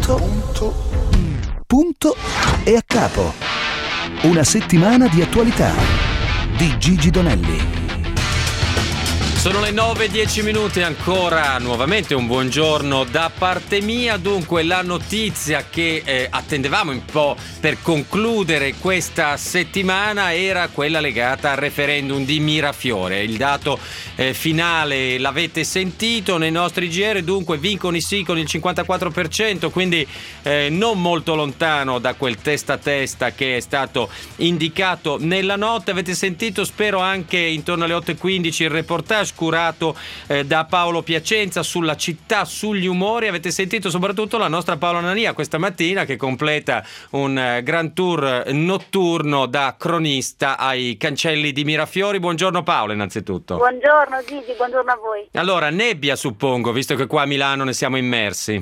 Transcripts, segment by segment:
Punto e a capo. Una settimana di attualità di Gigi Donelli. Sono le 9:10 ancora, nuovamente un buongiorno da parte mia. Dunque la notizia che attendevamo un po' per concludere questa settimana era quella legata al referendum di Mirafiore. Il dato finale l'avete sentito nei nostri GR, dunque vincono i sì con il 54%, quindi non molto lontano da quel testa a testa che è stato indicato nella notte. Avete sentito, spero, anche intorno alle 8:15 il reportage curato da Paolo Piacenza sulla città, sugli umori. Avete sentito soprattutto la nostra Paola Nania questa mattina, che completa un grand tour notturno da cronista ai cancelli di Mirafiori. Buongiorno Paola, innanzitutto. Buongiorno Gigi, buongiorno a voi. Allora, nebbia suppongo, visto che qua a Milano ne siamo immersi.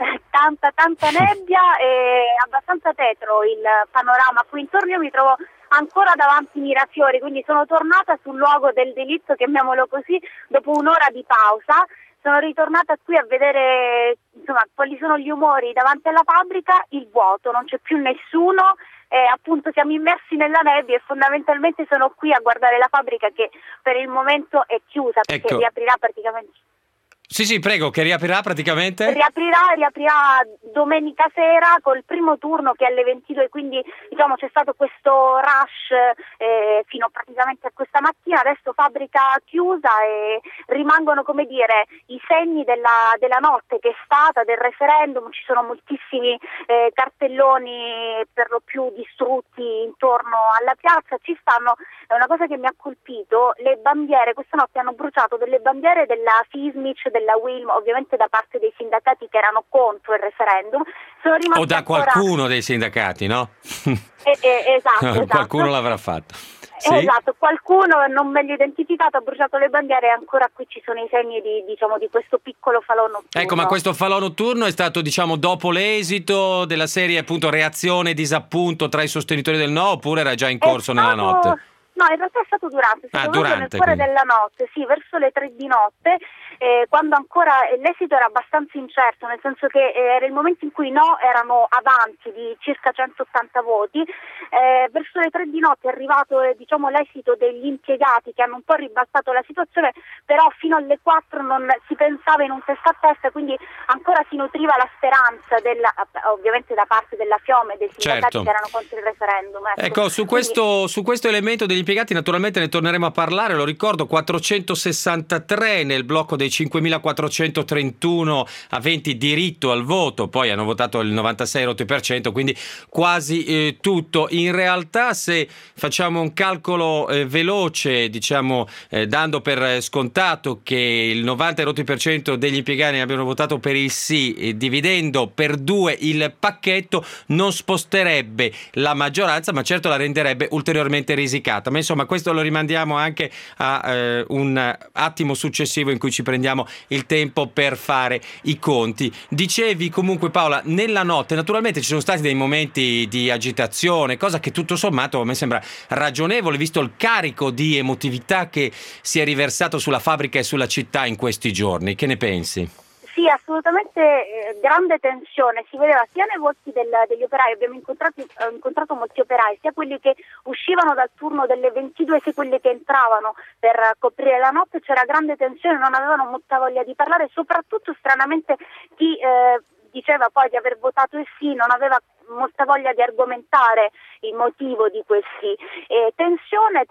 Tanta nebbia e abbastanza tetro il panorama qui intorno. Io mi trovo ancora davanti Mirafiori, quindi sono tornata sul luogo del delitto, chiamiamolo così, dopo un'ora di pausa. Sono ritornata qui a vedere insomma quali sono gli umori davanti alla fabbrica. Il vuoto, non c'è più nessuno, appunto siamo immersi nella nebbia e fondamentalmente sono qui a guardare la fabbrica che per il momento è chiusa, perché riaprirà praticamente. Sì, prego, che riaprirà praticamente? Riaprirà domenica sera col primo turno che è alle 22, quindi diciamo c'è stato questo rush fino praticamente a questa mattina. Adesso fabbrica chiusa e rimangono, come dire, i segni della notte che è stata, del referendum. Ci sono moltissimi cartelloni per lo più distrutti intorno alla piazza. Ci stanno, è una cosa che mi ha colpito, le bandiere. Questa notte hanno bruciato delle bandiere della Fismic, della Wilm, ovviamente da parte dei sindacati che erano contro il referendum. Sono rimasti o da qualcuno dei sindacati, no? Esatto. Qualcuno l'avrà fatto. Sì? Esatto, qualcuno non meglio identificato ha bruciato le bandiere e ancora qui ci sono i segni di questo piccolo falò notturno. Ecco, ma questo falò notturno è stato, dopo l'esito della serie, appunto, reazione e disappunto tra i sostenitori del no, oppure era già in corso nella notte? No, in realtà è stato durante nel cuore della notte, sì, verso le 3 di notte, quando ancora l'esito era abbastanza incerto, nel senso che era il momento in cui i no erano avanti di circa 180 voti. Verso le 3 di notte è arrivato l'esito degli impiegati che hanno un po' ribaltato la situazione, però fino alle 4 non si pensava in un testa a testa, quindi ancora si nutriva la speranza ovviamente da parte della FIOM e dei sindacati che erano contro il referendum. Ecco, su questo elemento degli impiegati naturalmente ne torneremo a parlare. Lo ricordo, 463 nel blocco dei 5.431 aventi diritto al voto, poi hanno votato il 96,8%, quindi quasi tutto. In realtà, se facciamo un calcolo veloce, dando per scontato che il 90% degli impiegati abbiano votato per il sì, dividendo per 2 il pacchetto, non sposterebbe la maggioranza, ma certo la renderebbe ulteriormente risicata. Ma insomma, questo lo rimandiamo anche a un attimo successivo in cui ci prendiamo il tempo per fare i conti. Dicevi comunque, Paola, nella notte naturalmente ci sono stati dei momenti di agitazione, cosa che tutto sommato a me sembra ragionevole, visto il carico di emotività che si è riversato sulla fabbrica e sulla città in questi giorni. Che ne pensi? Sì, assolutamente, grande tensione, si vedeva sia nei volti degli operai. Abbiamo incontrato molti operai, sia quelli che uscivano dal turno delle 22 sia quelli che entravano per coprire la notte. C'era grande tensione, non avevano molta voglia di parlare, soprattutto stranamente chi diceva poi di aver votato il sì non aveva molta voglia di argomentare il motivo di questi. Tensione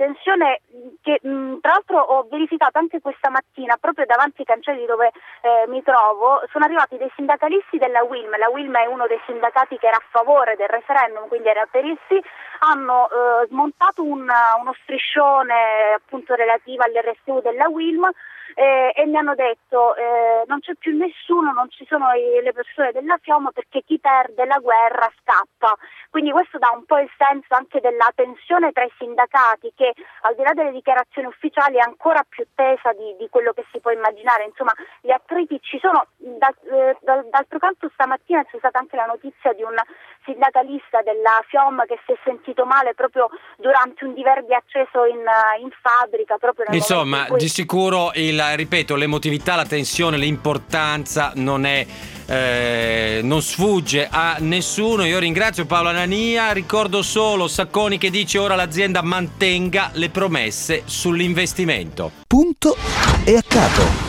che tra l'altro ho verificato anche questa mattina proprio davanti ai cancelli dove mi trovo. Sono arrivati dei sindacalisti della Wilm. La Wilm è uno dei sindacati che era a favore del referendum, quindi era per il sì. Hanno smontato uno striscione appunto relativo all'RSU della Wilm e mi hanno detto non c'è più nessuno, non ci sono le persone della FIOM perché chi perde la guerra scappa. Quindi questo dà un po' il senso anche della tensione tra i sindacati, che al di là delle dichiarazioni ufficiali è ancora più tesa di quello che si può immaginare. Insomma, gli attriti ci sono. D'altro canto stamattina c'è stata anche la notizia di un sindacalista della FIOM che si è sentito male proprio durante un diverbio acceso in fabbrica. Insomma, di sicuro l'emotività, la tensione, l'importanza non è non sfugge a nessuno. Io ringrazio Paolo Anania, ricordo solo Sacconi che dice ora l'azienda mantenga le promesse sull'investimento. Punto e a capo.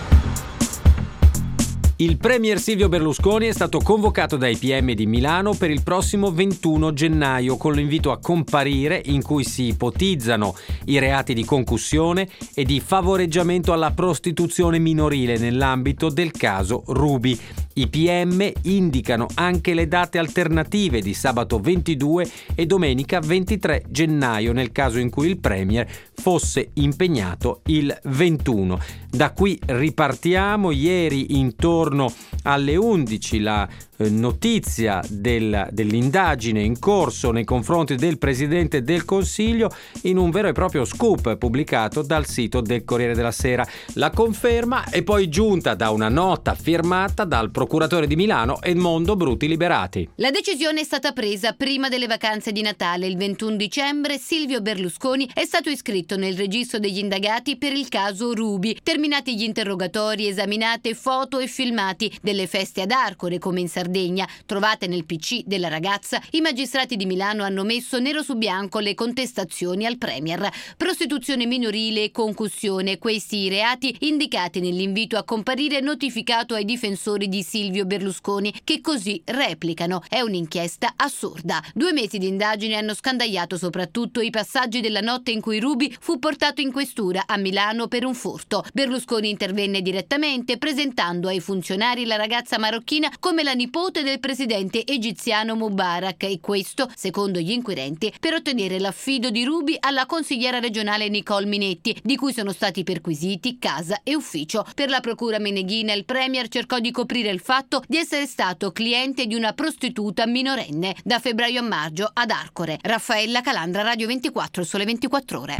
Il premier Silvio Berlusconi è stato convocato dai PM di Milano per il prossimo 21 gennaio con l'invito a comparire, in cui si ipotizzano i reati di concussione e di favoreggiamento alla prostituzione minorile nell'ambito del caso Ruby. I PM indicano anche le date alternative di sabato 22 e domenica 23 gennaio nel caso in cui il premier fosse impegnato il 21. Da qui ripartiamo. Ieri intorno alle 11 la notizia dell'indagine in corso nei confronti del Presidente del Consiglio in un vero e proprio scoop pubblicato dal sito del Corriere della Sera. La conferma è poi giunta da una nota firmata dal procuratore di Milano Edmondo Bruti Liberati. La decisione è stata presa prima delle vacanze di Natale. Il 21 dicembre Silvio Berlusconi è stato iscritto nel registro degli indagati per il caso Ruby. Terminati gli interrogatori, esaminate foto e filmati delle feste ad Arcore come in Sardegna, trovate nel PC della ragazza, i magistrati di Milano hanno messo nero su bianco le contestazioni al premier. Prostituzione minorile e concussione, questi i reati indicati nell'invito a comparire notificato ai difensori di Silvio Berlusconi, che così replicano: è un'inchiesta assurda. 2 mesi di indagine hanno scandagliato soprattutto i passaggi della notte in cui Ruby fu portato in questura a Milano per un furto. Berlusconi intervenne direttamente presentando ai funzionari la ragazza marocchina come la nipote del presidente egiziano Mubarak, e questo, secondo gli inquirenti, per ottenere l'affido di Ruby alla consigliera regionale Nicole Minetti, di cui sono stati perquisiti casa e ufficio. Per la procura meneghina il premier cercò di coprire il fatto di essere stato cliente di una prostituta minorenne da febbraio a maggio ad Arcore. Raffaella Calandra, Radio 24, Sole 24 Ore.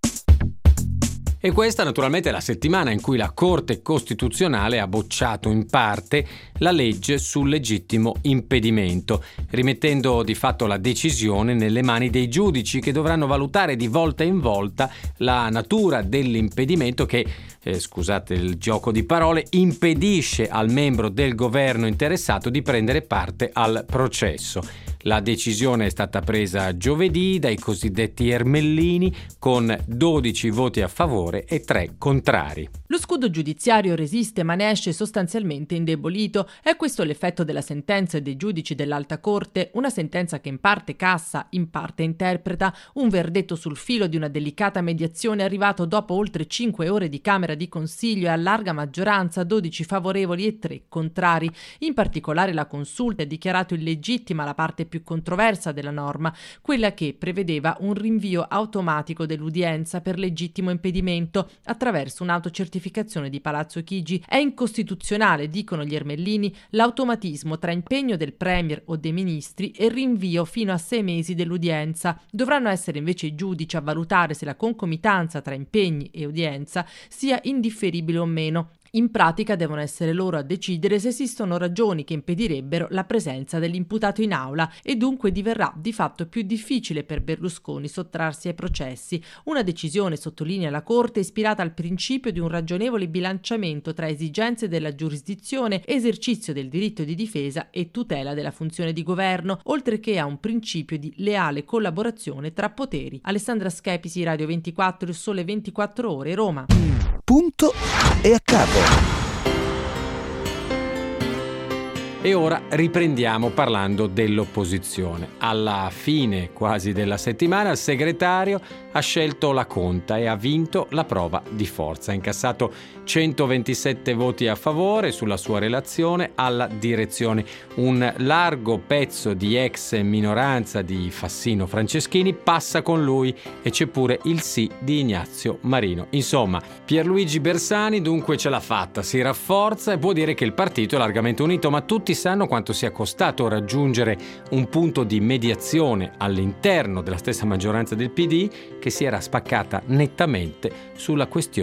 E questa naturalmente è la settimana in cui la Corte Costituzionale ha bocciato in parte la legge sul legittimo impedimento, rimettendo di fatto la decisione nelle mani dei giudici, che dovranno valutare di volta in volta la natura dell'impedimento che, scusate il gioco di parole, impedisce al membro del governo interessato di prendere parte al processo. La decisione è stata presa giovedì dai cosiddetti ermellini con 12 voti a favore e 3 contrari. Lo scudo giudiziario resiste, ma ne esce sostanzialmente indebolito. È questo l'effetto della sentenza dei giudici dell'Alta Corte, una sentenza che in parte cassa, in parte interpreta, un verdetto sul filo di una delicata mediazione arrivato dopo oltre 5 ore di Camera di Consiglio e a larga maggioranza, 12 favorevoli e 3 contrari. In particolare la Consulta ha dichiarato illegittima la parte più controversa della norma, quella che prevedeva un rinvio automatico dell'udienza per legittimo impedimento attraverso un'autocertificazione di Palazzo Chigi. È incostituzionale, dicono gli ermellini, l'automatismo tra impegno del premier o dei ministri e rinvio fino a 6 mesi dell'udienza. Dovranno essere invece i giudici a valutare se la concomitanza tra impegni e udienza sia indifferibile o meno. In pratica devono essere loro a decidere se esistono ragioni che impedirebbero la presenza dell'imputato in aula, e dunque diverrà di fatto più difficile per Berlusconi sottrarsi ai processi. Una decisione, sottolinea la Corte, ispirata al principio di un ragionevole bilanciamento tra esigenze della giurisdizione, esercizio del diritto di difesa e tutela della funzione di governo, oltre che a un principio di leale collaborazione tra poteri. Alessandra Schepisi, Radio 24, Il Sole 24 Ore, Roma. Punto e a capo. E ora riprendiamo parlando dell'opposizione. Alla fine quasi della settimana il segretario ha scelto la conta e ha vinto la prova di forza. Ha incassato 127 voti a favore sulla sua relazione alla direzione. Un largo pezzo di ex minoranza di Fassino Franceschini passa con lui e c'è pure il sì di Ignazio Marino. Insomma, Pierluigi Bersani dunque ce l'ha fatta, si rafforza e può dire che il partito è largamente unito, ma tutti sanno quanto sia costato raggiungere un punto di mediazione all'interno della stessa maggioranza del PD, che si era spaccata nettamente sulla questione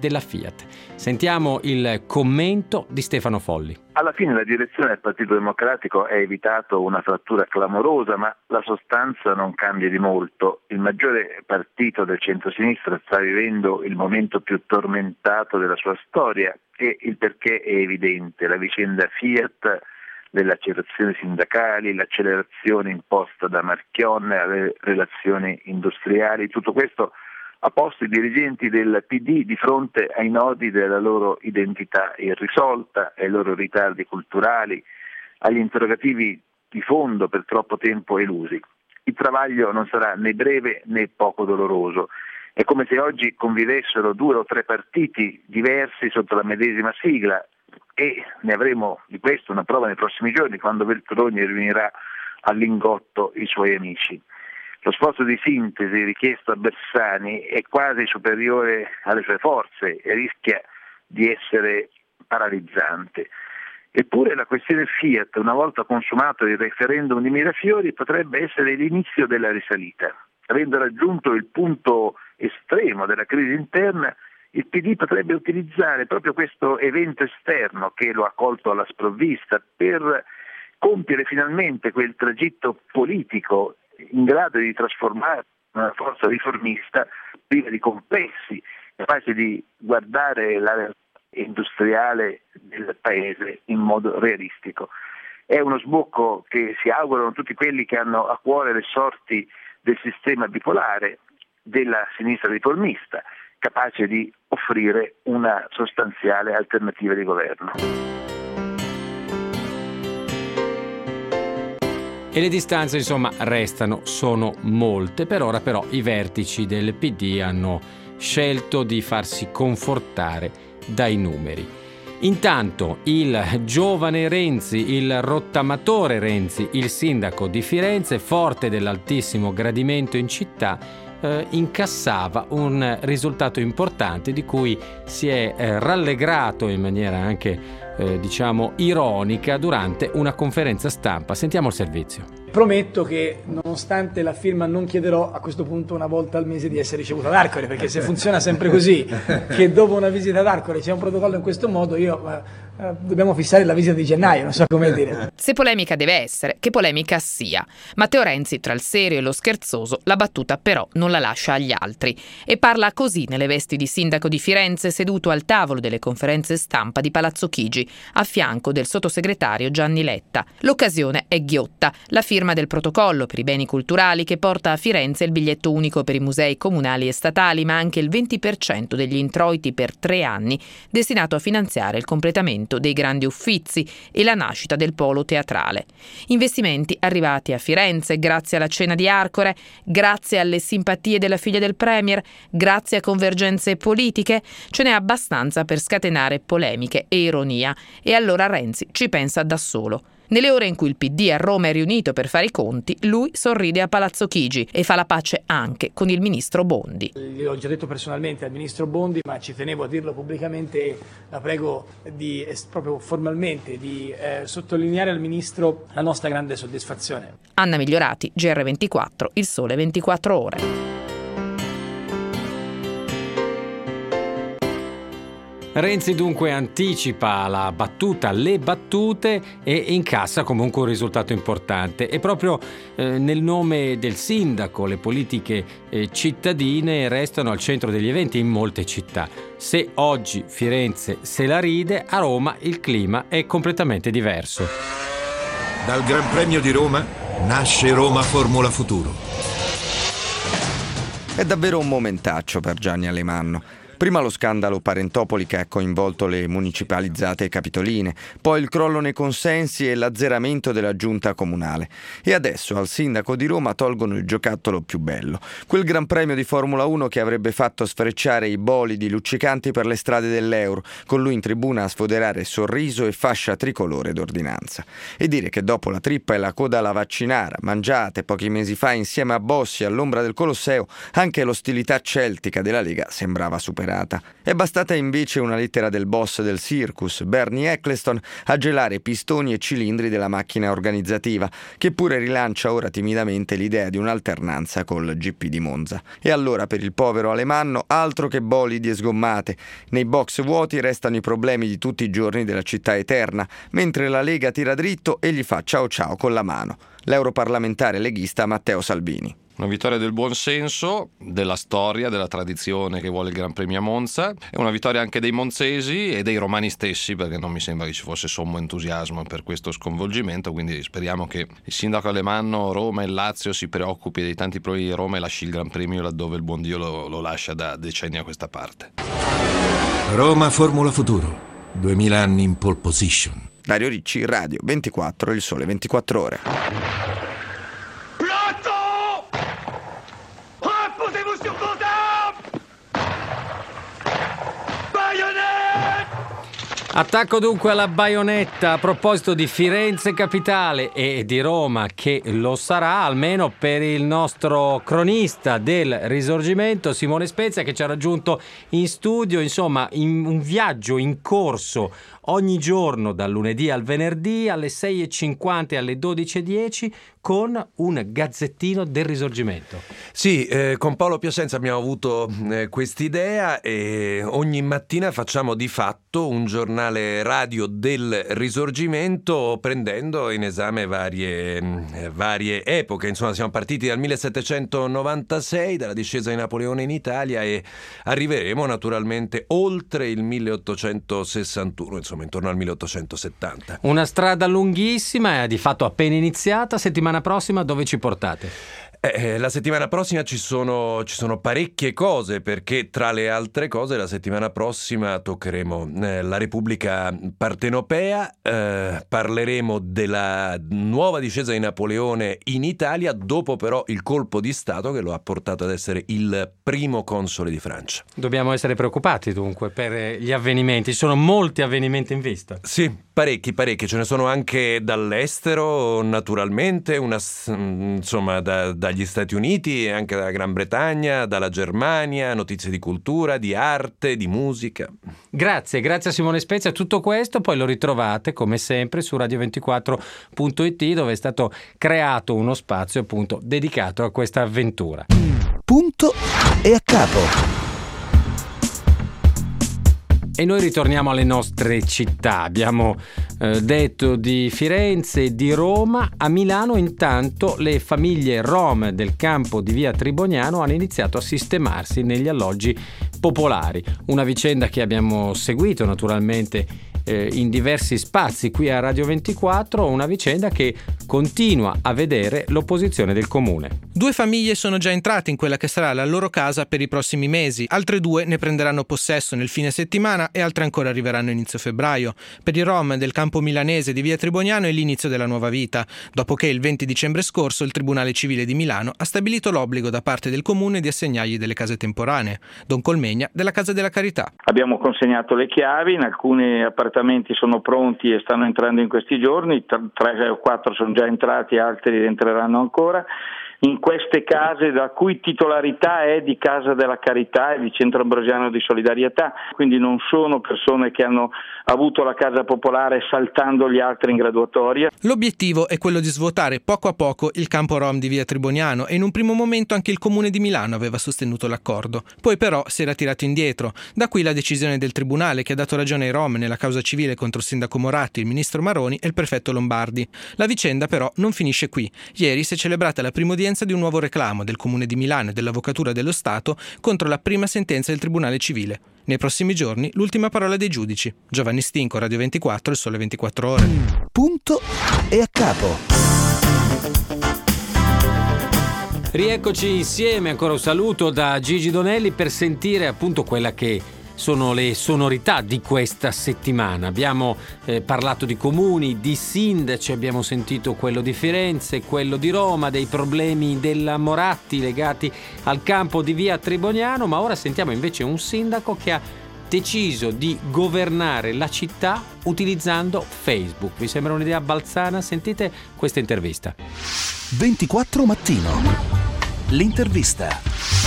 della Fiat. Sentiamo il commento di Stefano Folli. Alla fine la direzione del Partito Democratico ha evitato una frattura clamorosa, ma la sostanza non cambia di molto. Il maggiore partito del centro-sinistra sta vivendo il momento più tormentato della sua storia e il perché è evidente. La vicenda Fiat, le lacerazioni sindacali, l'accelerazione imposta da Marchionne alle relazioni industriali, tutto questo ha posto i dirigenti del PD di fronte ai nodi della loro identità irrisolta, ai loro ritardi culturali, agli interrogativi di fondo per troppo tempo elusi. Il travaglio non sarà né breve né poco doloroso. È come se oggi convivessero 2 o 3 partiti diversi sotto la medesima sigla e ne avremo di questo una prova nei prossimi giorni, quando Veltroni riunirà al Lingotto i suoi amici. Lo sforzo di sintesi richiesto a Bersani è quasi superiore alle sue forze e rischia di essere paralizzante. Eppure la questione Fiat, una volta consumato il referendum di Mirafiori, potrebbe essere l'inizio della risalita. Avendo raggiunto il punto estremo della crisi interna, il PD potrebbe utilizzare proprio questo evento esterno che lo ha colto alla sprovvista per compiere finalmente quel tragitto politico in grado di trasformare una forza riformista priva di complessi, capace di guardare la realtà industriale del paese in modo realistico. È uno sbocco che si augurano tutti quelli che hanno a cuore le sorti del sistema bipolare della sinistra riformista, capace di offrire una sostanziale alternativa di governo. E le distanze insomma restano, sono molte. Per ora però i vertici del PD hanno scelto di farsi confortare dai numeri. Intanto il giovane Renzi, il rottamatore Renzi, il sindaco di Firenze, forte dell'altissimo gradimento in città, incassava un risultato importante di cui si è rallegrato in maniera anche ironica durante una conferenza stampa. Sentiamo il servizio. Prometto che nonostante la firma non chiederò a questo punto una volta al mese di essere ricevuto ad Arcore, perché se funziona sempre così, che dopo una visita ad Arcore c'è un protocollo in questo modo, dobbiamo fissare la visita di gennaio, non so come dire. Se polemica deve essere, che polemica sia. Matteo Renzi, tra il serio e lo scherzoso, la battuta però non la lascia agli altri e parla così nelle vesti di sindaco di Firenze, seduto al tavolo delle conferenze stampa di Palazzo Chigi, a fianco del sottosegretario Gianni Letta. L'occasione è ghiotta, la firma del protocollo per i beni culturali che porta a Firenze il biglietto unico per i musei comunali e statali, ma anche il 20% degli introiti per 3 anni destinato a finanziare il completamento dei grandi Uffizi e la nascita del polo teatrale. Investimenti arrivati a Firenze grazie alla cena di Arcore, grazie alle simpatie della figlia del premier, grazie a convergenze politiche. Ce n'è abbastanza per scatenare polemiche e ironia, e allora Renzi ci pensa da solo. Nelle ore in cui il PD a Roma è riunito per fare i conti, lui sorride a Palazzo Chigi e fa la pace anche con il ministro Bondi. L'ho già detto personalmente al ministro Bondi, ma ci tenevo a dirlo pubblicamente e la prego proprio formalmente di sottolineare al ministro la nostra grande soddisfazione. Anna Migliorati, GR24, Il Sole 24 Ore. Renzi dunque anticipa la battuta, le battute, e incassa comunque un risultato importante. E proprio nel nome del sindaco le politiche cittadine restano al centro degli eventi in molte città. Se oggi Firenze se la ride, a Roma il clima è completamente diverso. Dal Gran Premio di Roma nasce Roma Formula Futuro. È davvero un momentaccio per Gianni Alemanno. Prima lo scandalo Parentopoli che ha coinvolto le municipalizzate capitoline, poi il crollo nei consensi e l'azzeramento della giunta comunale. E adesso al sindaco di Roma tolgono il giocattolo più bello, quel Gran Premio di Formula 1 che avrebbe fatto sfrecciare i bolidi luccicanti per le strade dell'Euro, con lui in tribuna a sfoderare sorriso e fascia tricolore d'ordinanza. E dire che dopo la trippa e la coda alla vaccinara, mangiate pochi mesi fa insieme a Bossi all'ombra del Colosseo, anche l'ostilità celtica della Lega sembrava superata. serata. È bastata invece una lettera del boss del circus, Bernie Eccleston, a gelare pistoni e cilindri della macchina organizzativa, che pure rilancia ora timidamente l'idea di un'alternanza col GP di Monza. E allora per il povero Alemanno altro che bolidi e sgommate. Nei box vuoti restano i problemi di tutti i giorni della città eterna, mentre la Lega tira dritto e gli fa ciao ciao con la mano. L'europarlamentare leghista Matteo Salvini. Una vittoria del buonsenso, della storia, della tradizione che vuole il Gran Premio a Monza, e una vittoria anche dei monzesi e dei romani stessi, perché non mi sembra che ci fosse sommo entusiasmo per questo sconvolgimento, quindi speriamo che il sindaco Alemanno, Roma e Lazio si preoccupi dei tanti problemi di Roma e lasci il Gran Premio laddove il buon Dio lo lascia da decenni a questa parte. Roma Formula Futuro, 2000 anni in pole position. Dario Ricci, Radio 24, Il Sole 24 Ore. Attacco dunque alla baionetta a proposito di Firenze capitale e di Roma, che lo sarà almeno per il nostro cronista del Risorgimento Simone Spezia, che ci ha raggiunto in studio, insomma in un viaggio in corso ogni giorno dal lunedì al venerdì alle 6:50 e alle 12:10 con un gazzettino del Risorgimento. Sì, con Paolo Piacenza abbiamo avuto quest'idea e ogni mattina facciamo di fatto un giornale radio del Risorgimento prendendo in esame varie epoche. Insomma, siamo partiti dal 1796, dalla discesa di Napoleone in Italia, e arriveremo naturalmente oltre il 1861, insomma intorno al 1870. Una strada lunghissima, di fatto appena iniziata. Settimana prossima dove ci portate? La settimana prossima ci sono parecchie cose, perché tra le altre cose la settimana prossima toccheremo la Repubblica Partenopea, parleremo della nuova discesa di Napoleone in Italia, dopo però il colpo di Stato che lo ha portato ad essere il primo console di Francia. Dobbiamo essere preoccupati dunque per gli avvenimenti, ci sono molti avvenimenti in vista. Sì, parecchi, ce ne sono anche dall'estero naturalmente, insomma dagli Stati Uniti e anche dalla Gran Bretagna, dalla Germania, notizie di cultura, di arte, di musica. Grazie a Simone Spezia. Tutto questo poi lo ritrovate come sempre su radio24.it, dove è stato creato uno spazio appunto dedicato a questa avventura. Punto e a capo. E noi ritorniamo alle nostre città. Abbiamo detto di Firenze e di Roma. A Milano intanto le famiglie rom del campo di via Triboniano hanno iniziato a sistemarsi negli alloggi popolari. Una vicenda che abbiamo seguito naturalmente in diversi spazi qui a Radio 24, una vicenda che continua a vedere l'opposizione del comune. 2 famiglie sono già entrate in quella che sarà la loro casa per i prossimi mesi, altre 2 ne prenderanno possesso nel fine settimana e altre ancora arriveranno inizio febbraio. Per i rom del campo milanese di via Triboniano è l'inizio della nuova vita, dopo che il 20 dicembre scorso il Tribunale Civile di Milano ha stabilito l'obbligo da parte del comune di assegnargli delle case temporanee. Don Colmegna della Casa della Carità. Abbiamo consegnato le chiavi, in alcuni appartamenti sono pronti e stanno entrando in questi giorni, 3 o 4 sono già entrati, altri entreranno ancora. In queste case la cui titolarità è di Casa della Carità e di Centro Ambrosiano di Solidarietà, quindi non sono persone che hanno avuto la casa popolare saltando gli altri in graduatoria. L'obiettivo è quello di svuotare poco a poco il campo rom di via Triboniano e in un primo momento anche il comune di Milano aveva sostenuto l'accordo, poi però si era tirato indietro. Da qui la decisione del tribunale che ha dato ragione ai rom nella causa civile contro il sindaco Moratti, il ministro Maroni e il prefetto Lombardi. La vicenda però non finisce qui. Ieri si è celebrata la prima udienza di un nuovo reclamo del Comune di Milano e dell'Avvocatura dello Stato contro la prima sentenza del Tribunale Civile. Nei prossimi giorni l'ultima parola dei giudici. Giovanni Stinco, Radio 24, Il Sole 24 Ore. Punto e a capo. Rieccoci insieme, ancora un saluto da Gigi Donelli per sentire appunto quella che sono le sonorità di questa settimana. Abbiamo parlato di comuni, di sindaci, abbiamo sentito quello di Firenze, quello di Roma, dei problemi della Moratti legati al campo di via Triboniano, ma ora sentiamo invece un sindaco che ha deciso di governare la città utilizzando Facebook. Vi sembra un'idea balzana? Sentite questa intervista. 24 Mattino. L'intervista.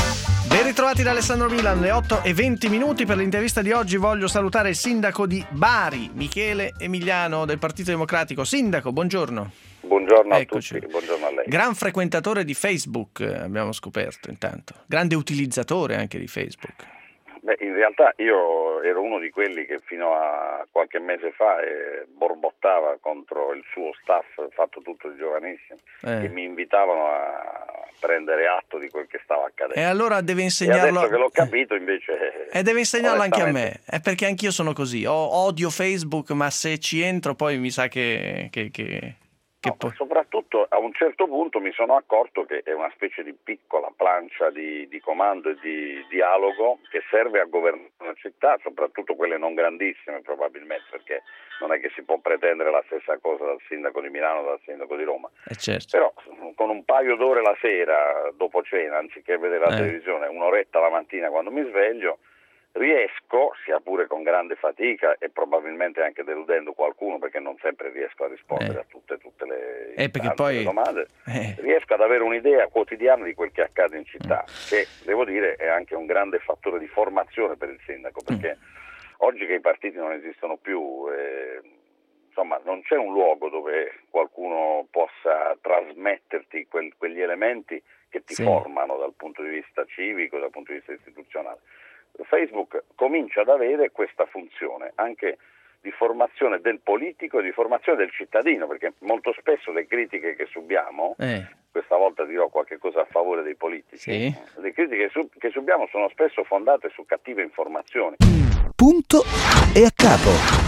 Ben ritrovati da Alessandro Milan, le 8:20 per l'intervista di oggi. Voglio salutare il sindaco di Bari, Michele Emiliano del Partito Democratico. Sindaco, buongiorno. Buongiorno a Eccoci. tutti, buongiorno a lei. Gran frequentatore di Facebook, abbiamo scoperto intanto. Grande utilizzatore anche di Facebook. Beh, in realtà io ero uno di quelli che fino a qualche mese fa borbottava contro il suo staff, fatto tutto di giovanissimi, che mi invitavano a prendere atto di quel che stava accadendo. E allora deve insegnarlo. E adesso che l'ho capito invece. E deve insegnarlo anche a me, è perché anch'io sono così. Odio Facebook, ma se ci entro poi mi sa che No, soprattutto a un certo punto mi sono accorto che è una specie di piccola plancia di comando e di dialogo che serve a governare una città, soprattutto quelle non grandissime probabilmente, perché non è che si può pretendere la stessa cosa dal sindaco di Milano o dal sindaco di Roma. Certo. Però con un paio d'ore la sera dopo cena, anziché vedere la televisione, un'oretta la mattina quando mi sveglio, riesco, sia pure con grande fatica e probabilmente anche deludendo qualcuno, perché non sempre riesco a rispondere a tutte le poi... domande, riesco ad avere un'idea quotidiana di quel che accade in città, che devo dire è anche un grande fattore di formazione per il sindaco, perché oggi che i partiti non esistono più, insomma non c'è un luogo dove qualcuno possa trasmetterti quegli elementi che ti formano dal punto di vista civico, dal punto di vista istituzionale. Facebook comincia ad avere questa funzione anche di formazione del politico e di formazione del cittadino, perché molto spesso le critiche che subiamo, questa volta dirò qualche cosa a favore dei politici, le critiche che subiamo sono spesso fondate su cattive informazioni. Punto e a capo.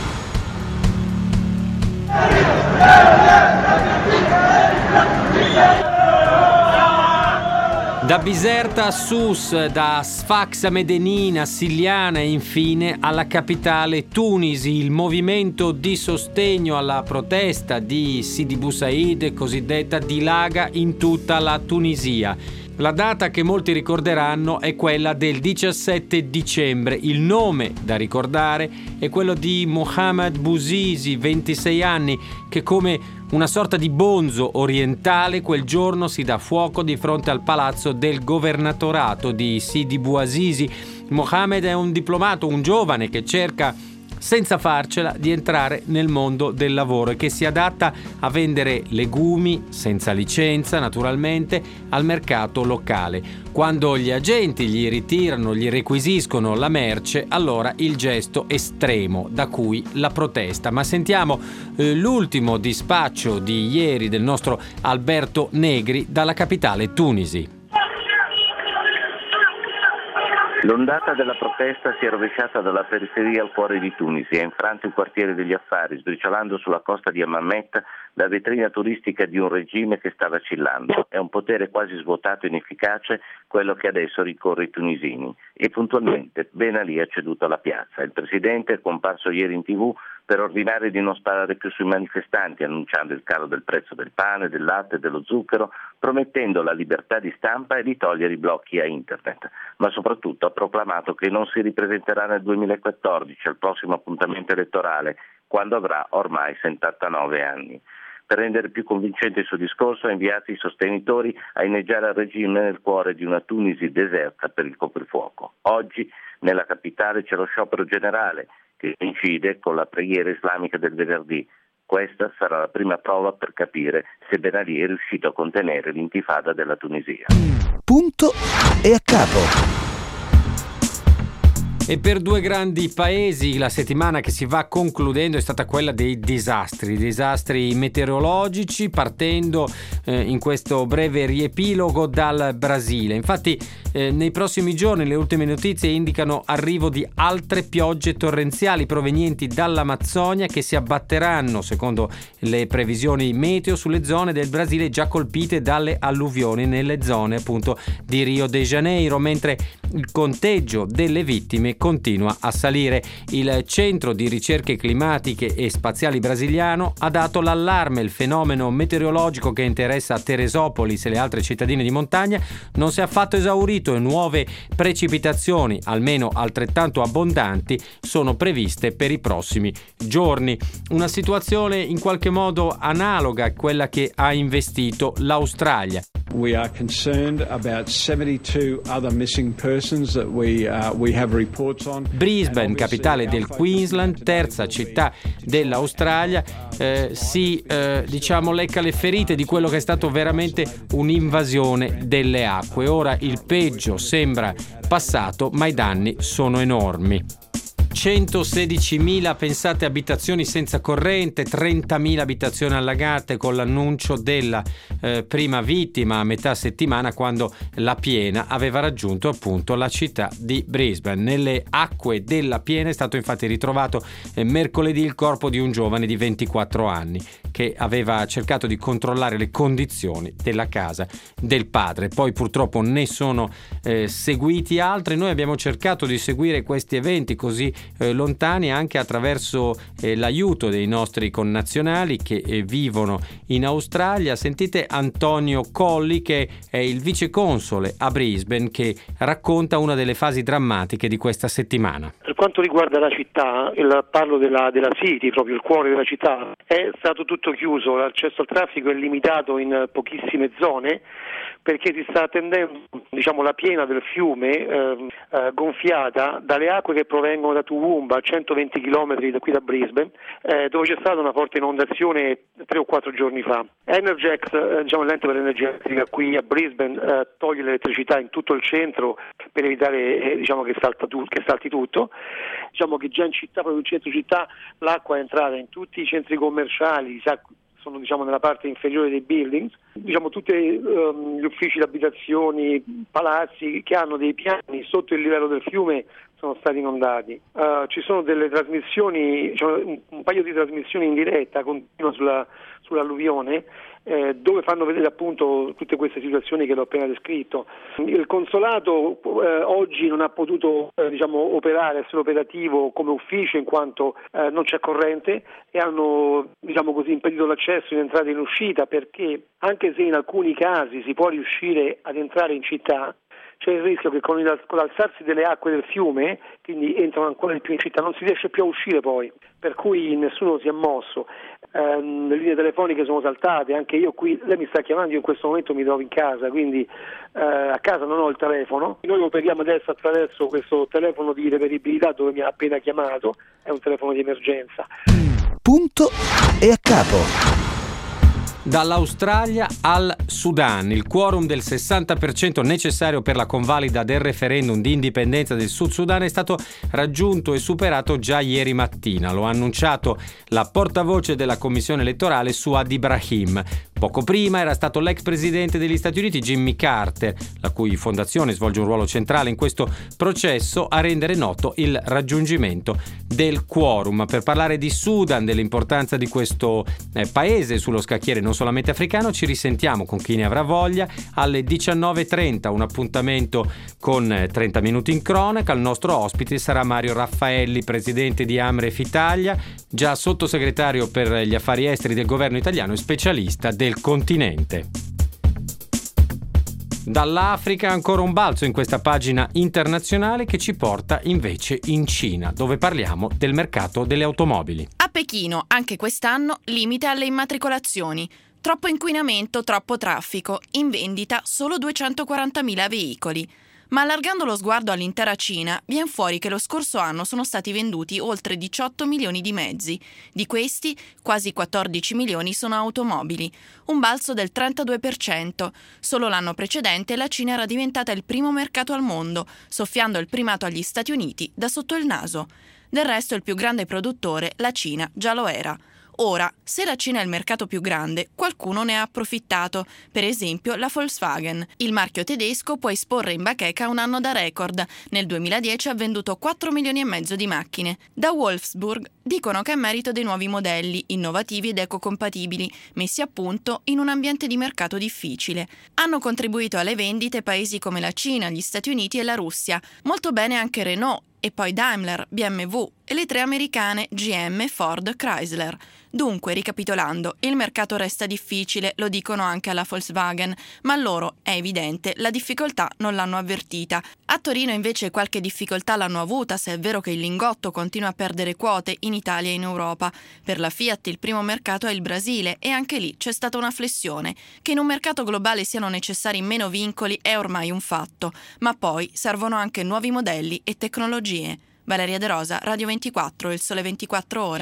Da Biserta a Sus, da Sfax a Medellin, a Siliana e infine alla capitale Tunisi, il movimento di sostegno alla protesta di Sidi Bou Said, cosiddetta, dilaga in tutta la Tunisia. La data che molti ricorderanno è quella del 17 dicembre. Il nome da ricordare è quello di Mohamed Bouazizi, 26 anni, che come una sorta di bonzo orientale quel giorno si dà fuoco di fronte al palazzo del governatorato di Sidi Bou Azizi. Mohamed è un diplomato, un giovane che cerca senza farcela di entrare nel mondo del lavoro e che si adatta a vendere legumi senza licenza, naturalmente, al mercato locale. Quando gli agenti gli ritirano, gli requisiscono la merce, allora il gesto estremo, da cui la protesta. Ma sentiamo l'ultimo dispaccio di ieri del nostro Alberto Negri dalla capitale Tunisi. L'ondata della protesta si è rovesciata dalla periferia al cuore di Tunisi e ha infranto i quartieri degli affari, sbriciolando sulla costa di Hammamet la vetrina turistica di un regime che sta vacillando. È un potere quasi svuotato e inefficace quello che adesso ricorre i tunisini. E puntualmente Ben Ali ha ceduto alla piazza. Il presidente è comparso ieri in TV per ordinare di non sparare più sui manifestanti, annunciando il calo del prezzo del pane, del latte e dello zucchero, promettendo la libertà di stampa e di togliere i blocchi a internet. Ma soprattutto ha proclamato che non si ripresenterà nel 2014, al prossimo appuntamento elettorale, quando avrà ormai 79 anni. Per rendere più convincente il suo discorso ha inviato i sostenitori a inneggiare al regime nel cuore di una Tunisi deserta per il coprifuoco. Oggi nella capitale c'è lo sciopero generale che coincide con la preghiera islamica del venerdì. Questa sarà la prima prova per capire se Ben Ali è riuscito a contenere l'intifada della Tunisia. Punto e a capo. E per due grandi paesi la settimana che si va concludendo è stata quella dei disastri meteorologici, partendo in questo breve riepilogo dal Brasile. Infatti nei prossimi giorni le ultime notizie indicano arrivo di altre piogge torrenziali provenienti dall'Amazzonia che si abbatteranno, secondo le previsioni meteo, sulle zone del Brasile già colpite dalle alluvioni nelle zone appunto di Rio de Janeiro, mentre il conteggio delle vittime continua a salire. Il Centro di Ricerche Climatiche e Spaziali brasiliano ha dato l'allarme. Il fenomeno meteorologico che interessa Teresópolis e le altre cittadine di montagna non si è affatto esaurito e nuove precipitazioni, almeno altrettanto abbondanti, sono previste per i prossimi giorni. Una situazione in qualche modo analoga a quella che ha investito l'Australia. We are concerned about 72 other missing persons that we have reports on. Brisbane, capitale del Queensland, terza città dell'Australia, si lecca le ferite di quello che è stato veramente un'invasione delle acque. Ora il peggio sembra passato, ma i danni sono enormi. 116.000 pensate abitazioni senza corrente, 30.000 abitazioni allagate, con l'annuncio della prima vittima a metà settimana, quando la piena aveva raggiunto appunto la città di Brisbane. Nelle acque della piena è stato infatti ritrovato mercoledì il corpo di un giovane di 24 anni che aveva cercato di controllare le condizioni della casa del padre. Poi purtroppo ne sono seguiti altri. Noi abbiamo cercato di seguire questi eventi così lontani anche attraverso l'aiuto dei nostri connazionali che vivono in Australia. Sentite Antonio Colli, che è il viceconsole a Brisbane, che racconta una delle fasi drammatiche di questa settimana. Per quanto riguarda la città, parlo della City, proprio il cuore della città, è stato tutto chiuso, l'accesso al traffico è limitato in pochissime zone, perché si sta attendendo la piena del fiume gonfiata dalle acque che provengono da Toowoomba, a 120 km da qui da Brisbane, dove c'è stata una forte inondazione 3 o 4 giorni fa. Energex, l'ente per l'energia elettrica qui a Brisbane, toglie l'elettricità in tutto il centro per evitare che salti tutto. Che già in città, proprio in centro città, l'acqua è entrata in tutti i centri commerciali, sono nella parte inferiore dei buildings, tutti gli uffici d'abitazioni, palazzi che hanno dei piani sotto il livello del fiume sono stati inondati. Ci sono delle trasmissioni, un paio di trasmissioni in diretta continua sull'alluvione, dove fanno vedere appunto tutte queste situazioni che l'ho appena descritto. Il consolato oggi non ha potuto operare, essere operativo come ufficio in quanto non c'è corrente, e hanno impedito l'accesso in entrata e in uscita, perché anche se in alcuni casi si può riuscire ad entrare in città, c'è il rischio che con l'alzarsi delle acque del fiume, quindi entrano ancora di più in città, non si riesce più a uscire poi, per cui nessuno si è mosso. Le linee telefoniche sono saltate, anche io qui, lei mi sta chiamando, io in questo momento mi trovo in casa, quindi a casa non ho il telefono. Noi operiamo adesso attraverso questo telefono di reperibilità dove mi ha appena chiamato, è un telefono di emergenza. Punto e a capo. Dall'Australia al Sudan, il quorum del 60% necessario per la convalida del referendum di indipendenza del Sud Sudan è stato raggiunto e superato già ieri mattina. Lo ha annunciato la portavoce della commissione elettorale Suad Ibrahim. Poco prima era stato l'ex presidente degli Stati Uniti Jimmy Carter, la cui fondazione svolge un ruolo centrale in questo processo, a rendere noto il raggiungimento del quorum. Per parlare di Sudan, dell'importanza di questo paese sullo scacchiere non solamente africano, ci risentiamo con chi ne avrà voglia alle 19.30, un appuntamento con 30 minuti in cronaca. Il nostro ospite sarà Mario Raffaelli, presidente di Amref Italia, già sottosegretario per gli affari esteri del governo italiano e specialista del continente. Dall'Africa ancora un balzo in questa pagina internazionale che ci porta invece in Cina, dove parliamo del mercato delle automobili. A Pechino, anche quest'anno, limite alle immatricolazioni. Troppo inquinamento, troppo traffico. In vendita solo 240.000 veicoli. Ma allargando lo sguardo all'intera Cina, viene fuori che lo scorso anno sono stati venduti oltre 18 milioni di mezzi. Di questi, quasi 14 milioni sono automobili, un balzo del 32%. Solo l'anno precedente la Cina era diventata il primo mercato al mondo, soffiando il primato agli Stati Uniti da sotto il naso. Del resto il più grande produttore, la Cina, già lo era. Ora, se la Cina è il mercato più grande, qualcuno ne ha approfittato. Per esempio la Volkswagen. Il marchio tedesco può esporre in bacheca un anno da record. Nel 2010 ha venduto 4 milioni e mezzo di macchine. Da Wolfsburg dicono che è merito dei nuovi modelli, innovativi ed ecocompatibili, messi a punto in un ambiente di mercato difficile. Hanno contribuito alle vendite paesi come la Cina, gli Stati Uniti e la Russia. Molto bene anche Renault, e poi Daimler, BMW, e le 3 americane GM, Ford, Chrysler. Dunque, ricapitolando, il mercato resta difficile, lo dicono anche alla Volkswagen, ma loro, è evidente, la difficoltà non l'hanno avvertita. A Torino invece qualche difficoltà l'hanno avuta, se è vero che il Lingotto continua a perdere quote in Italia e in Europa. Per la Fiat il primo mercato è il Brasile e anche lì c'è stata una flessione. Che in un mercato globale siano necessari meno vincoli è ormai un fatto, ma poi servono anche nuovi modelli e tecnologie. Valeria De Rosa, Radio 24, Il Sole 24 Ore.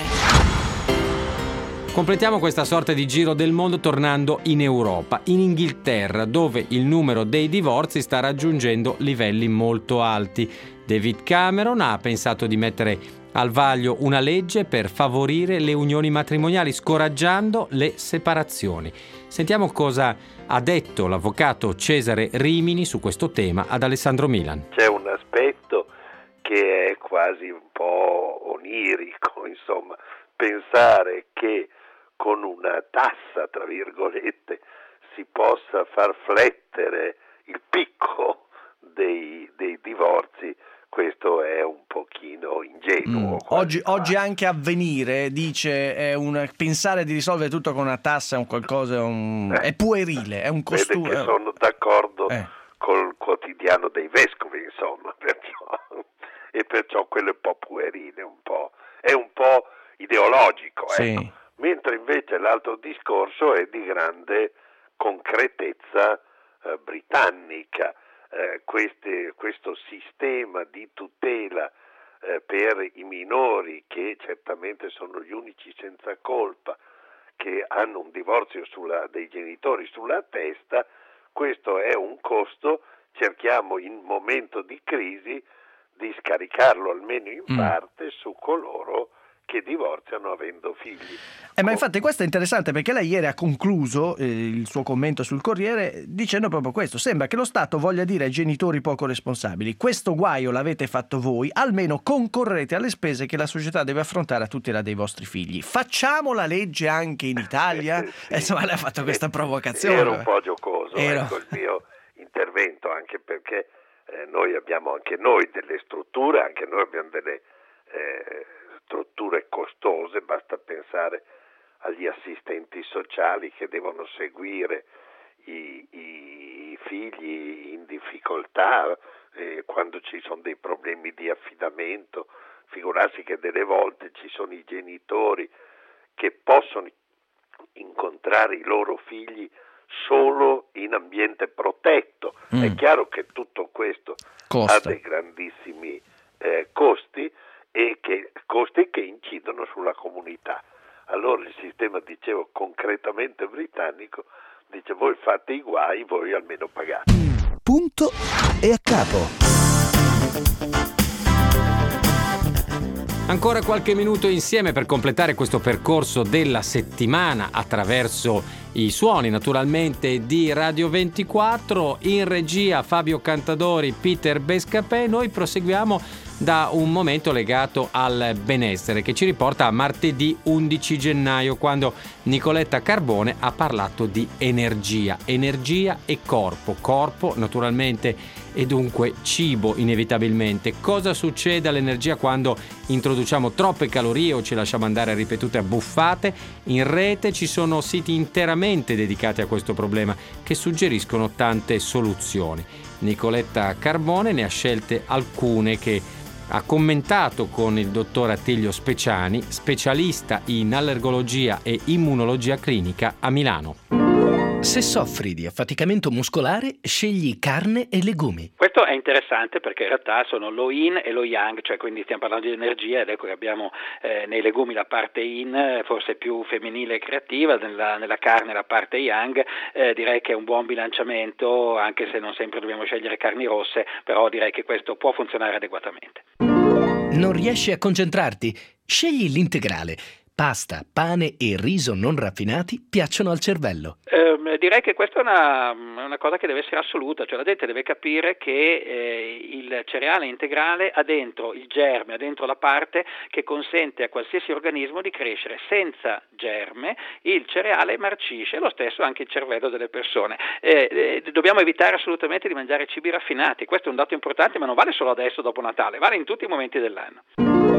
Completiamo questa sorta di giro del mondo tornando in Europa, in Inghilterra, dove il numero dei divorzi sta raggiungendo livelli molto alti. David Cameron ha pensato di mettere al vaglio una legge per favorire le unioni matrimoniali, scoraggiando le separazioni. Sentiamo cosa ha detto l'avvocato Cesare Rimini su questo tema ad Alessandro Milan. C'è un aspetto che è quasi un po' onirico, insomma, pensare che con una tassa, tra virgolette, si possa far flettere il picco dei divorzi. Questo è un pochino ingenuo. Oggi anche Avvenire dice pensare di risolvere tutto con una tassa è un qualcosa, è puerile, è un costume. Vede che sono d'accordo col quotidiano dei vescovi, insomma, perciò quello è un po' puerile, è un po' ideologico. Sì. Mentre invece l'altro discorso è di grande concretezza britannica. Questo sistema di tutela per i minori, che certamente sono gli unici senza colpa, che hanno un divorzio dei genitori sulla testa, questo è un costo. Cerchiamo in momento di crisi di scaricarlo almeno in parte su coloro che divorziano avendo figli. Ma infatti questo è interessante, perché lei ieri ha concluso il suo commento sul Corriere dicendo proprio questo: sembra che lo Stato voglia dire ai genitori poco responsabili: questo guaio l'avete fatto voi, almeno concorrete alle spese che la società deve affrontare a tutela dei vostri figli. Facciamo la legge anche in Italia? Sì. Insomma, lei ha fatto questa provocazione. Era un po' giocoso il mio intervento, anche perché noi abbiamo anche noi delle strutture, anche noi abbiamo delle strutture costose, basta pensare agli assistenti sociali che devono seguire i figli in difficoltà quando ci sono dei problemi di affidamento. Figurarsi che delle volte ci sono i genitori che possono incontrare i loro figli solo in ambiente protetto. È chiaro che tutto questo ha dei grandissimi costi che incidono sulla comunità. Allora il sistema, dicevo, concretamente britannico dice: voi fate i guai, voi almeno pagate. Punto e a capo. Ancora qualche minuto insieme per completare questo percorso della settimana attraverso i suoni naturalmente di Radio 24. In regia Fabio Cantadori, Peter Bescapè. Noi proseguiamo da un momento legato al benessere che ci riporta a martedì 11 gennaio, quando Nicoletta Carbone ha parlato di energia e corpo naturalmente, e dunque cibo inevitabilmente. Cosa succede all'energia quando introduciamo troppe calorie o ci lasciamo andare a ripetute abbuffate? In rete ci sono siti interamente dedicati a questo problema che suggeriscono tante soluzioni. Nicoletta Carbone ne ha scelte alcune che ha commentato con il dottor Attilio Speciani, specialista in allergologia e immunologia clinica a Milano. Se soffri di affaticamento muscolare, scegli carne e legumi. Questo è interessante perché in realtà sono lo yin e lo yang, cioè quindi stiamo parlando di energia, ed ecco che abbiamo nei legumi la parte yin, forse più femminile e creativa, nella carne la parte yang. Direi che è un buon bilanciamento, anche se non sempre dobbiamo scegliere carni rosse, però direi che questo può funzionare adeguatamente. Non riesci a concentrarti? Scegli l'integrale. Pasta, pane e riso non raffinati piacciono al cervello. Direi che questa è una cosa che deve essere assoluta, cioè la gente deve capire che il cereale integrale ha dentro il germe, ha dentro la parte che consente a qualsiasi organismo di crescere. Senza germe il cereale marcisce, lo stesso anche il cervello delle persone. Dobbiamo evitare assolutamente di mangiare cibi raffinati, questo è un dato importante, ma non vale solo adesso dopo Natale, vale in tutti i momenti dell'anno.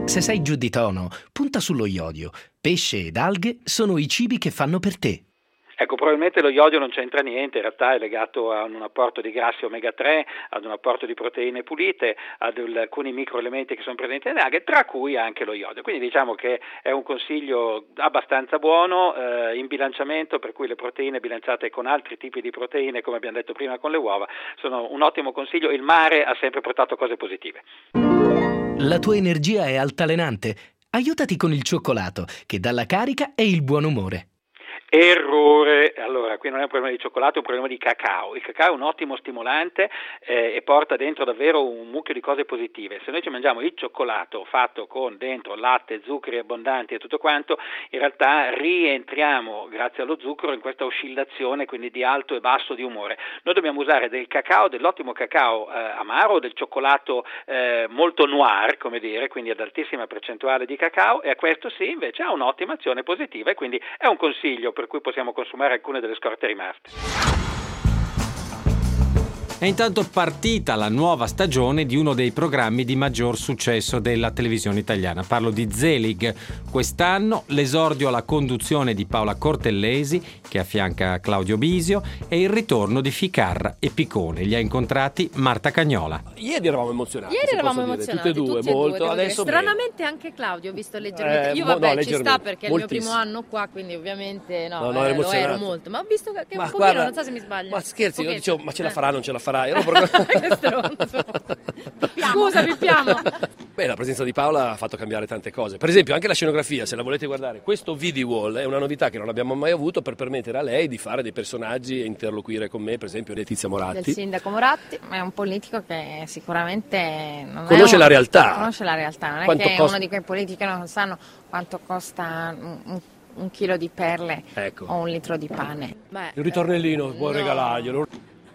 Se sei giù di tono, punta sullo iodio. Pesce ed alghe sono i cibi che fanno per te. Ecco, probabilmente lo iodio non c'entra niente, in realtà è legato a un apporto di grassi omega 3, ad un apporto di proteine pulite, ad alcuni microelementi che sono presenti nelle alghe, tra cui anche lo iodio. Quindi diciamo che è un consiglio abbastanza buono, in bilanciamento, per cui le proteine bilanciate con altri tipi di proteine, come abbiamo detto prima con le uova, sono un ottimo consiglio. Il mare ha sempre portato cose positive. La tua energia è altalenante? Aiutati con il cioccolato, che dà la carica e il buon umore. Errore, allora qui non è un problema di cioccolato, è un problema di cacao. Il cacao è un ottimo stimolante e porta dentro davvero un mucchio di cose positive. Se noi ci mangiamo il cioccolato fatto con dentro latte, zuccheri abbondanti e tutto quanto, in realtà rientriamo grazie allo zucchero in questa oscillazione quindi di alto e basso di umore. Noi dobbiamo usare del cacao, dell'ottimo cacao amaro, del cioccolato molto noir, come dire, quindi ad altissima percentuale di cacao, e a questo sì invece ha un'ottima azione positiva e quindi è un consiglio per cui possiamo consumare alcune delle scorte rimaste. È intanto partita la nuova stagione di uno dei programmi di maggior successo della televisione italiana. Parlo di Zelig. Quest'anno l'esordio alla conduzione di Paola Cortellesi, che affianca Claudio Bisio, e il ritorno di Ficarra e Piccone. Li ha incontrati Marta Cagnola. Ieri eravamo emozionati. Tutti e due, molto. Adesso stranamente anche Claudio, ho visto leggermente. Io vabbè, ci sta perché è il mio primo anno qua, quindi ovviamente lo ero molto. Ma ho visto che un pochino, non so se mi sbaglio. Ma scherzi, io dicevo, ma ce la farà, non ce la farà? Scusa, pippiamo. Beh, la presenza di Paola ha fatto cambiare tante cose. Per esempio, anche la scenografia, se la volete guardare, questo video wall è una novità che non abbiamo mai avuto per permettere a lei di fare dei personaggi e interloquire con me, per esempio Letizia Moratti. Del sindaco Moratti, è un politico che sicuramente non conosce la realtà. Conosce la realtà, non è Quanto che è uno di quei politici che non sanno quanto costa un chilo di perle o un litro di pane. Beh, il ritornellino può regalarglielo.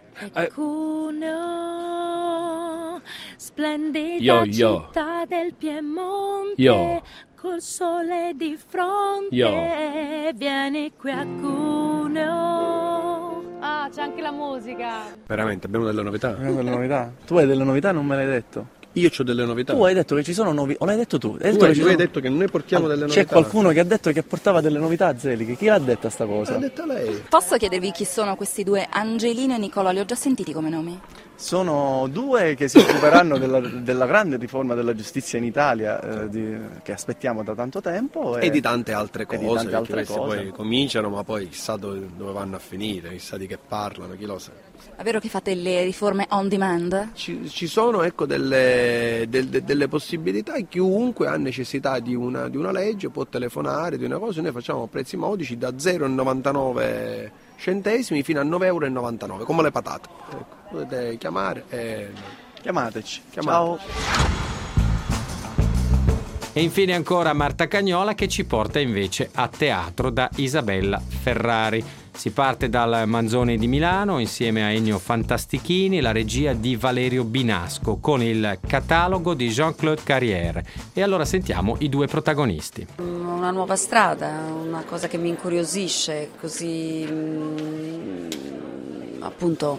Cuneo, splendida città del Piemonte, col sole di fronte, vieni qui a Cuneo. Ah, c'è anche la musica. Veramente, abbiamo delle novità? Abbiamo delle novità? Tu hai delle novità, non me l'hai detto? Io ho delle novità. Tu hai detto che ci sono novità, o l'hai detto tu? Hai detto che noi portiamo delle novità. C'è qualcuno che ha detto che portava delle novità a Zelig. Chi l'ha detta sta cosa? L'ha detta lei. Posso chiedervi chi sono questi due, Angelino e Nicolò? Li ho già sentiti come nomi? Sono due che si occuperanno della grande riforma della giustizia in Italia che aspettiamo da tanto tempo. E di tante altre cose, cose. Poi cominciano, ma poi chissà dove vanno a finire, chissà di che parlano, chi lo sa. È vero che fate le riforme on demand? Ci sono delle possibilità, chiunque ha necessità di una legge può telefonare, di una cosa, noi facciamo prezzi modici da 0,99 centesimi fino a 9,99 euro, come le patate. Ecco, potete chiamare e... Chiamateci. Ciao. E infine ancora Marta Cagnola, che ci porta invece a teatro da Isabella Ferrari. Si parte dal Manzoni di Milano insieme a Ennio Fantastichini, la regia di Valerio Binasco con il catalogo di Jean-Claude Carrière. E allora sentiamo i due protagonisti. Una nuova strada, una cosa che mi incuriosisce, così appunto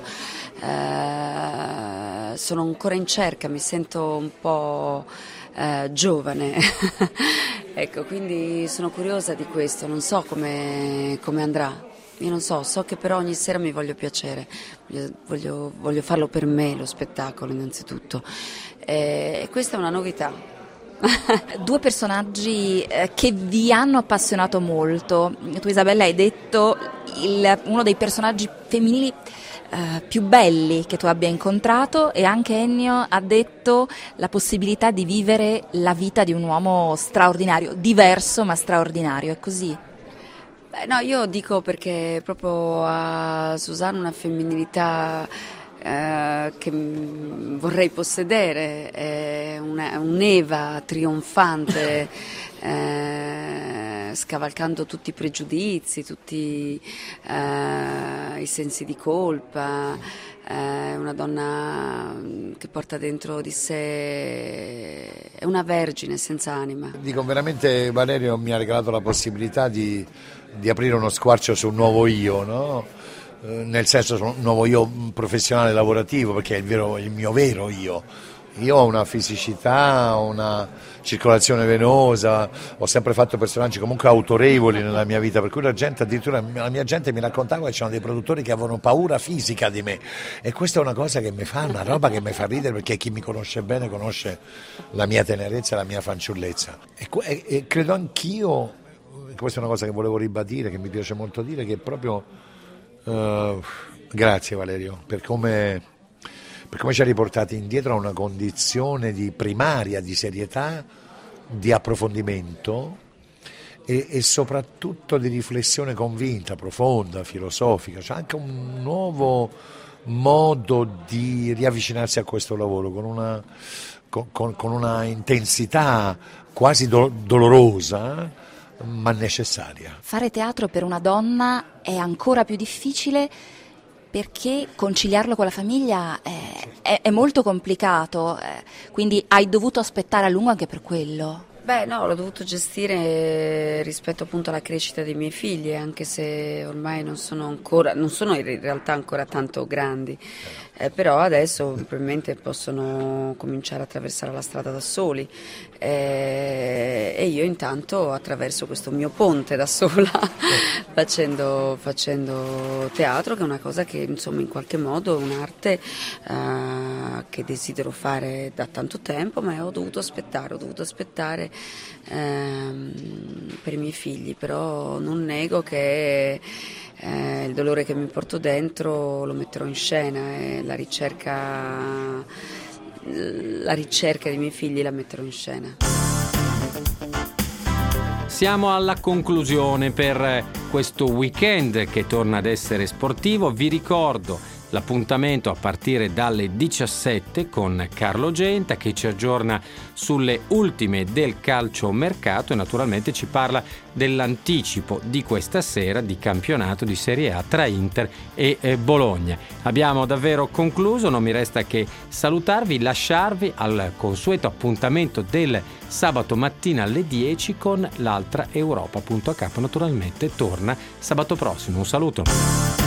sono ancora in cerca, mi sento un po' giovane. Ecco, quindi sono curiosa di questo, non so come andrà. Io non so che però ogni sera mi voglio piacere, voglio farlo per me lo spettacolo innanzitutto, e questa è una novità. Due personaggi che vi hanno appassionato molto. Tu, Isabella, hai detto uno dei personaggi femminili più belli che tu abbia incontrato, e anche Ennio ha detto la possibilità di vivere la vita di un uomo straordinario, diverso ma straordinario, è così? No, io dico perché proprio a Susanna una femminilità che vorrei possedere, è un'Eva trionfante, scavalcando tutti i pregiudizi, tutti i sensi di colpa, una donna che porta dentro di sé, è una vergine senza anima. Dico, veramente Valerio mi ha regalato la possibilità di aprire uno squarcio su un nuovo io, no? Nel senso un nuovo io professionale lavorativo, perché è il mio vero io. Io ho una fisicità, una circolazione venosa, ho sempre fatto personaggi comunque autorevoli nella mia vita, per cui la gente, addirittura la mia gente mi raccontava che c'erano dei produttori che avevano paura fisica di me, e questa è una cosa che mi fa, una roba che mi fa ridere, perché chi mi conosce bene conosce la mia tenerezza e la mia fanciullezza, e credo anch'io, questa è una cosa che volevo ribadire, che mi piace molto dire, che è proprio grazie Valerio per come ci ha riportati indietro a una condizione di primaria, di serietà, di approfondimento e soprattutto di riflessione convinta, profonda, filosofica. C'è anche un nuovo modo di riavvicinarsi a questo lavoro con una intensità quasi dolorosa, ma necessaria. Fare teatro per una donna è ancora più difficile, perché conciliarlo con la famiglia è molto complicato, quindi hai dovuto aspettare a lungo anche per quello. Beh no, l'ho dovuto gestire rispetto appunto alla crescita dei miei figli, anche se ormai non sono in realtà ancora tanto grandi, però adesso probabilmente possono cominciare a attraversare la strada da soli, e io intanto attraverso questo mio ponte da sola facendo teatro, che è una cosa che insomma in qualche modo è un'arte che desidero fare da tanto tempo, ma ho dovuto aspettare per i miei figli, però non nego che il dolore che mi porto dentro lo metterò in scena, e la ricerca dei miei figli la metterò in scena. Siamo alla conclusione per questo weekend che torna ad essere sportivo. Vi ricordo l'appuntamento a partire dalle 17 con Carlo Genta, che ci aggiorna sulle ultime del calciomercato e naturalmente ci parla dell'anticipo di questa sera di campionato di Serie A tra Inter e Bologna. Abbiamo davvero concluso, non mi resta che salutarvi, lasciarvi al consueto appuntamento del sabato mattina alle 10 con l'altra Europa. Punto a capo naturalmente torna sabato prossimo. Un saluto.